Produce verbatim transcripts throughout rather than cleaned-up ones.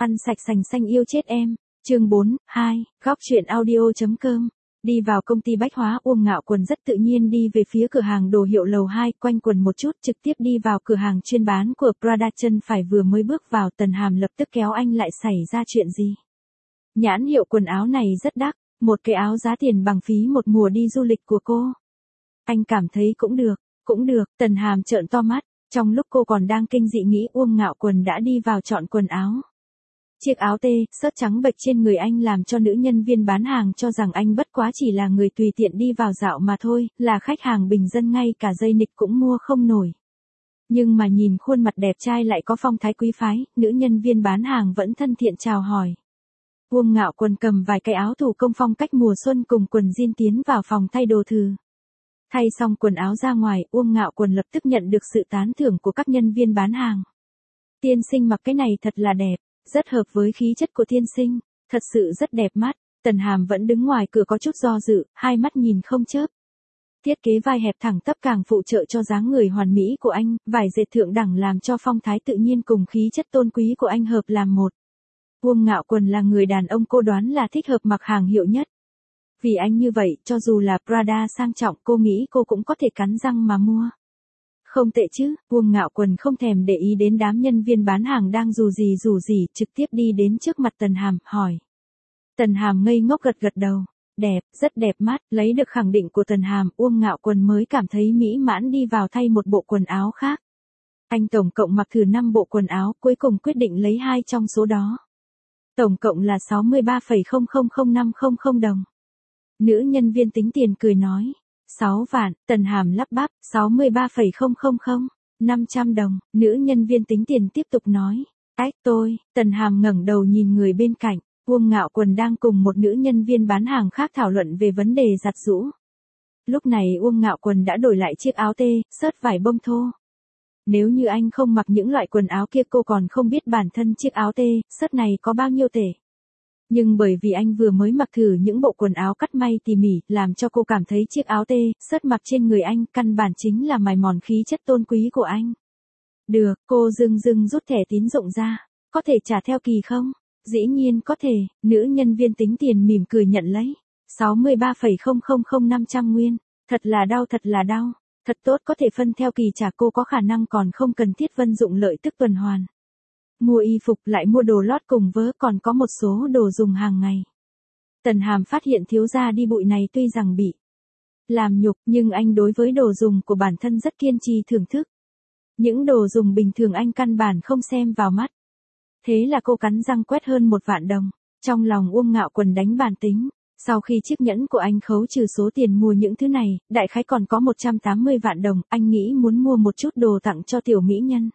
Ăn sạch sành xanh yêu chết em. Chương bốn, hai, góc truyện audio.com. Đi vào công ty bách hóa, Uông Ngạo Quần rất tự nhiên đi về phía cửa hàng đồ hiệu lầu hai, quanh quần một chút trực tiếp đi vào cửa hàng chuyên bán của Prada. Chân phải vừa mới bước vào, Tần Hàm lập tức kéo anh lại. Xảy ra chuyện gì? Nhãn hiệu quần áo này rất đắt, một cái áo giá tiền bằng phí một mùa đi du lịch của cô. Anh cảm thấy cũng được, cũng được. Tần Hàm trợn to mắt, trong lúc cô còn đang kinh dị nghĩ, Uông Ngạo Quần đã đi vào chọn quần áo. Chiếc áo tê, sớt trắng bệch trên người anh làm cho nữ nhân viên bán hàng cho rằng anh bất quá chỉ là người tùy tiện đi vào dạo mà thôi, là khách hàng bình dân ngay cả dây nịt cũng mua không nổi. Nhưng mà nhìn khuôn mặt đẹp trai lại có phong thái quý phái, nữ nhân viên bán hàng vẫn thân thiện chào hỏi. Uông Ngạo Quần cầm vài cái áo thủ công phong cách mùa xuân cùng quần jean tiến vào phòng thay đồ thử. Thay xong quần áo ra ngoài, Uông Ngạo Quần lập tức nhận được sự tán thưởng của các nhân viên bán hàng. Tiên sinh mặc cái này thật là đẹp, rất hợp với khí chất của tiên sinh, thật sự rất đẹp mắt. Tần Hàm vẫn đứng ngoài cửa có chút do dự, hai mắt nhìn không chớp. Thiết kế vai hẹp thẳng tắp càng phụ trợ cho dáng người hoàn mỹ của anh, vải dệt thượng đẳng làm cho phong thái tự nhiên cùng khí chất tôn quý của anh hợp làm một. Uông Ngạo Quần là người đàn ông cô đoán là thích hợp mặc hàng hiệu nhất. Vì anh như vậy, cho dù là Prada sang trọng, cô nghĩ cô cũng có thể cắn răng mà mua. Không tệ chứ. Uông Ngạo Quần không thèm để ý đến đám nhân viên bán hàng đang dù gì dù gì, trực tiếp đi đến trước mặt Tần Hàm, hỏi. Tần Hàm ngây ngốc gật gật đầu. Đẹp, rất đẹp mắt. Lấy được khẳng định của Tần Hàm, Uông Ngạo Quần mới cảm thấy mỹ mãn đi vào thay một bộ quần áo khác. Anh tổng cộng mặc thử năm bộ quần áo, cuối cùng quyết định lấy hai trong số đó. Tổng cộng là sáu mươi ba phẩy không không không năm không không đồng. Nữ nhân viên tính tiền cười nói. sáu vạn, Tần Hàm lắp bắp. sáu mươi ba phẩy không không không, năm trăm đồng. Nữ nhân viên tính tiền tiếp tục nói. Ách tôi. Tần Hàm ngẩng đầu nhìn người bên cạnh. Uông Ngạo Quần đang cùng một nữ nhân viên bán hàng khác thảo luận về vấn đề giặt giũ. Lúc này Uông Ngạo Quần đã đổi lại chiếc áo tê, sớt vải bông thô. Nếu như anh không mặc những loại quần áo kia, cô còn không biết bản thân chiếc áo tê, sớt này có bao nhiêu tệ. Nhưng bởi vì anh vừa mới mặc thử những bộ quần áo cắt may tỉ mỉ, làm cho cô cảm thấy chiếc áo tê, sớt mặc trên người anh, căn bản chính là mài mòn khí chất tôn quý của anh. Được, cô dưng dưng rút thẻ tín dụng ra. Có thể trả theo kỳ không? Dĩ nhiên có thể. Nữ nhân viên tính tiền mỉm cười nhận lấy. sáu mươi ba phẩy không không không năm trăm nguyên. Thật là đau, thật là đau. Thật tốt, có thể phân theo kỳ trả, cô có khả năng còn không cần thiết vận dụng lợi tức tuần hoàn. Mua y phục lại mua đồ lót cùng vớ, còn có một số đồ dùng hàng ngày. Tần Hàm phát hiện thiếu gia đi bụi này tuy rằng bị làm nhục, nhưng anh đối với đồ dùng của bản thân rất kiên trì thưởng thức. Những đồ dùng bình thường anh căn bản không xem vào mắt. Thế là cô cắn răng quét hơn một vạn đồng. Trong lòng Uông Ngạo Quần đánh bàn tính. Sau khi chiếc nhẫn của anh khấu trừ số tiền mua những thứ này, đại khái còn có một trăm tám mươi vạn đồng, anh nghĩ muốn mua một chút đồ tặng cho tiểu mỹ nhân.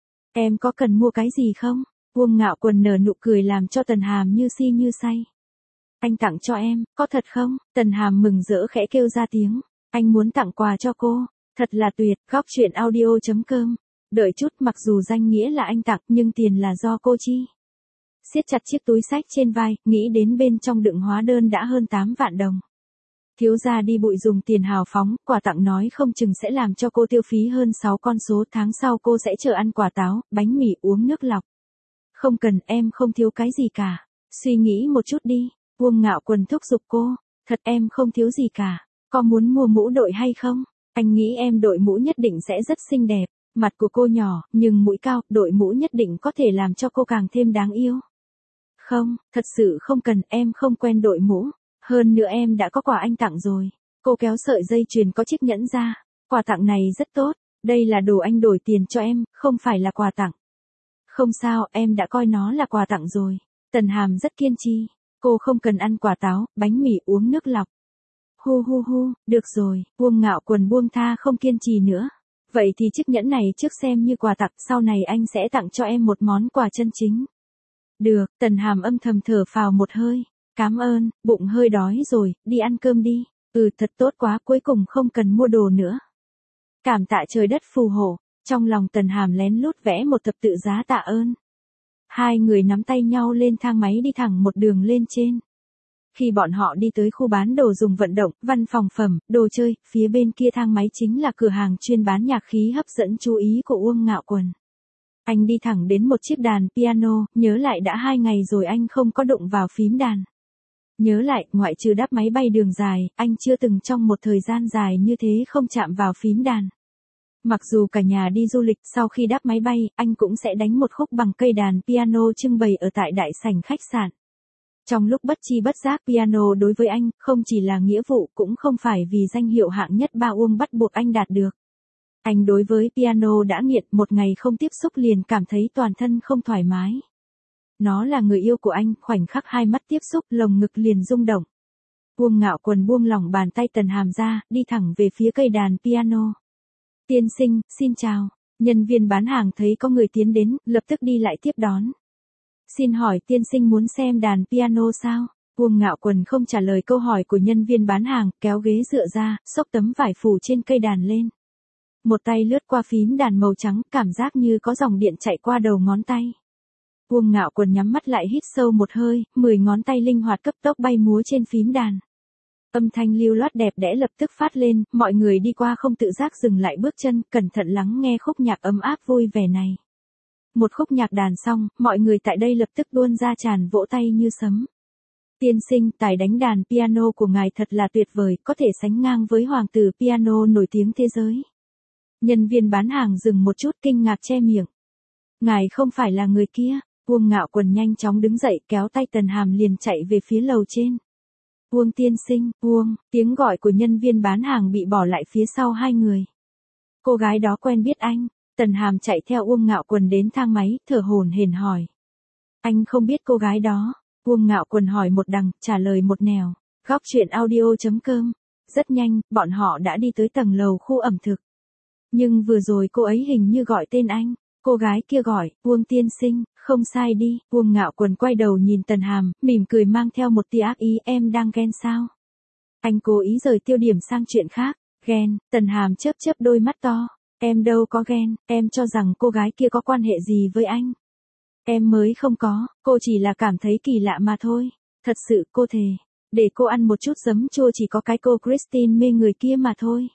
Em có cần mua cái gì không? Uông Ngạo Quần nở nụ cười làm cho Tần Hàm như si như say. Anh tặng cho em, có thật không? Tần Hàm mừng rỡ khẽ kêu ra tiếng. Anh muốn tặng quà cho cô. Thật là tuyệt. Góc truyện audio.com. Đợi chút, mặc dù danh nghĩa là anh tặng, nhưng tiền là do cô chi. Siết chặt chiếc túi xách trên vai, nghĩ đến bên trong đựng hóa đơn đã hơn tám vạn đồng. Thiếu gia đi bụi dùng tiền hào phóng, quà tặng nói không chừng sẽ làm cho cô tiêu phí hơn sáu con số, tháng sau cô sẽ chờ ăn quả táo, bánh mì, uống nước lọc. Không cần, em không thiếu cái gì cả. Suy nghĩ một chút đi. Uông Ngạo Quần thúc giục cô. Thật, em không thiếu gì cả. Có muốn mua mũ đội hay không? Anh nghĩ em đội mũ nhất định sẽ rất xinh đẹp. Mặt của cô nhỏ, nhưng mũi cao, đội mũ nhất định có thể làm cho cô càng thêm đáng yêu. Không, thật sự không cần, em không quen đội mũ. Hơn nữa em đã có quà anh tặng rồi. Cô kéo sợi dây chuyền có chiếc nhẫn ra. Quà tặng này rất tốt. Đây là đồ anh đổi tiền cho em, không phải là quà tặng. Không sao, em đã coi nó là quà tặng rồi. Tần Hàm rất kiên trì. Cô không cần ăn quả táo, bánh mì, uống nước lọc. Hu hu hu, được rồi. Uông Ngạo Quần buông tha không kiên trì nữa. Vậy thì chiếc nhẫn này trước xem như quà tặng, sau này anh sẽ tặng cho em một món quà chân chính. Được. Tần Hàm âm thầm thở phào một hơi. Cảm ơn, bụng hơi đói rồi, đi ăn cơm đi. Ừ, thật tốt quá, cuối cùng không cần mua đồ nữa. Cảm tạ trời đất phù hộ. Trong lòng Tần Hàm lén lút vẽ một thập tự giá tạ ơn. Hai người nắm tay nhau lên thang máy đi thẳng một đường lên trên. Khi bọn họ đi tới khu bán đồ dùng vận động, văn phòng phẩm, đồ chơi, phía bên kia thang máy chính là cửa hàng chuyên bán nhạc khí hấp dẫn chú ý của Uông Ngạo Quần. Anh đi thẳng đến một chiếc đàn piano, nhớ lại đã hai ngày rồi anh không có đụng vào phím đàn. Nhớ lại, ngoại trừ đáp máy bay đường dài, anh chưa từng trong một thời gian dài như thế không chạm vào phím đàn. Mặc dù cả nhà đi du lịch, sau khi đáp máy bay, anh cũng sẽ đánh một khúc bằng cây đàn piano trưng bày ở tại đại sảnh khách sạn. Trong lúc bất chi bất giác, piano đối với anh, không chỉ là nghĩa vụ, cũng không phải vì danh hiệu hạng nhất ba uông bắt buộc anh đạt được. Anh đối với piano đã nghiện, một ngày không tiếp xúc liền cảm thấy toàn thân không thoải mái. Nó là người yêu của anh, khoảnh khắc hai mắt tiếp xúc, lồng ngực liền rung động. Uông Ngạo Quần buông lỏng bàn tay Tần Hàm ra, đi thẳng về phía cây đàn piano. Tiên sinh, xin chào. Nhân viên bán hàng thấy có người tiến đến, lập tức đi lại tiếp đón. Xin hỏi tiên sinh muốn xem đàn piano sao? Uông Ngạo Quần không trả lời câu hỏi của nhân viên bán hàng, kéo ghế dựa ra, xốc tấm vải phủ trên cây đàn lên. Một tay lướt qua phím đàn màu trắng, cảm giác như có dòng điện chạy qua đầu ngón tay. Uông Ngạo Quần nhắm mắt lại hít sâu một hơi, mười ngón tay linh hoạt cấp tốc bay múa trên phím đàn. Âm thanh lưu loát đẹp đẽ lập tức phát lên, mọi người đi qua không tự giác dừng lại bước chân, cẩn thận lắng nghe khúc nhạc ấm áp vui vẻ này. Một khúc nhạc đàn xong, mọi người tại đây lập tức tuôn ra tràn vỗ tay như sấm. Tiên sinh, tài đánh đàn piano của ngài thật là tuyệt vời, có thể sánh ngang với hoàng tử piano nổi tiếng thế giới. Nhân viên bán hàng dừng một chút kinh ngạc che miệng. Ngài không phải là người kia. Uông Ngạo Quần nhanh chóng đứng dậy kéo tay Tần Hàm liền chạy về phía lầu trên. Uông tiên sinh, Uông, tiếng gọi của nhân viên bán hàng bị bỏ lại phía sau hai người. Cô gái đó quen biết anh. Tần Hàm chạy theo Uông Ngạo Quần đến thang máy, thở hổn hển hỏi. Anh không biết cô gái đó. Uông Ngạo Quần hỏi một đằng, trả lời một nẻo. Góc chuyện audio chấm com. Rất nhanh, bọn họ đã đi tới tầng lầu khu ẩm thực. Nhưng vừa rồi cô ấy hình như gọi tên anh. Cô gái kia gọi, Uông tiên sinh, không sai đi. Uông Ngạo Quần quay đầu nhìn Tần Hàm, mỉm cười mang theo một tia ác ý, em đang ghen sao? Anh cố ý rời tiêu điểm sang chuyện khác. Ghen? Tần Hàm chớp chớp đôi mắt to. Em đâu có ghen, em cho rằng cô gái kia có quan hệ gì với anh. Em mới không có, cô chỉ là cảm thấy kỳ lạ mà thôi. Thật sự cô thề, để cô ăn một chút giấm chua chỉ có cái cô Christine mê người kia mà thôi.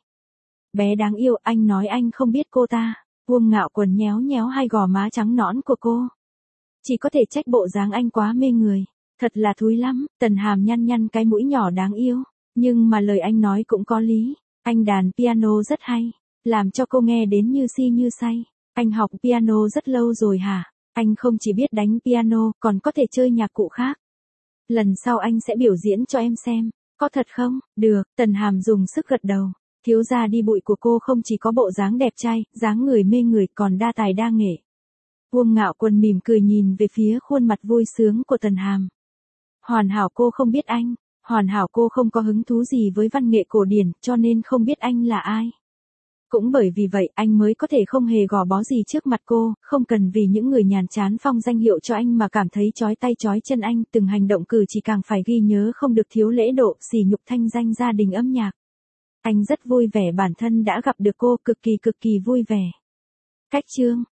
Bé đáng yêu, anh nói anh không biết cô ta. Uông Ngạo Quần nhéo nhéo hai gò má trắng nõn của cô. Chỉ có thể trách bộ dáng anh quá mê người. Thật là thúi lắm. Tần Hàm nhăn nhăn cái mũi nhỏ đáng yêu. Nhưng mà lời anh nói cũng có lý. Anh đàn piano rất hay. Làm cho cô nghe đến như si như say. Anh học piano rất lâu rồi hả? Anh không chỉ biết đánh piano, còn có thể chơi nhạc cụ khác. Lần sau anh sẽ biểu diễn cho em xem. Có thật không? Được. Tần Hàm dùng sức gật đầu. Thiếu gia đi bụi của cô không chỉ có bộ dáng đẹp trai, dáng người mê người còn đa tài đa nghệ. Uông Ngạo Quần mỉm cười nhìn về phía khuôn mặt vui sướng của Tần Hàm. Hoàn hảo cô không biết anh, hoàn hảo cô không có hứng thú gì với văn nghệ cổ điển, cho nên không biết anh là ai. Cũng bởi vì vậy anh mới có thể không hề gò bó gì trước mặt cô, không cần vì những người nhàn chán phong danh hiệu cho anh mà cảm thấy chói tay chói chân anh, từng hành động cử chỉ càng phải ghi nhớ không được thiếu lễ độ, sỉ nhục thanh danh gia đình âm nhạc. Anh rất vui vẻ bản thân đã gặp được cô, cực kỳ cực kỳ vui vẻ. Cách chương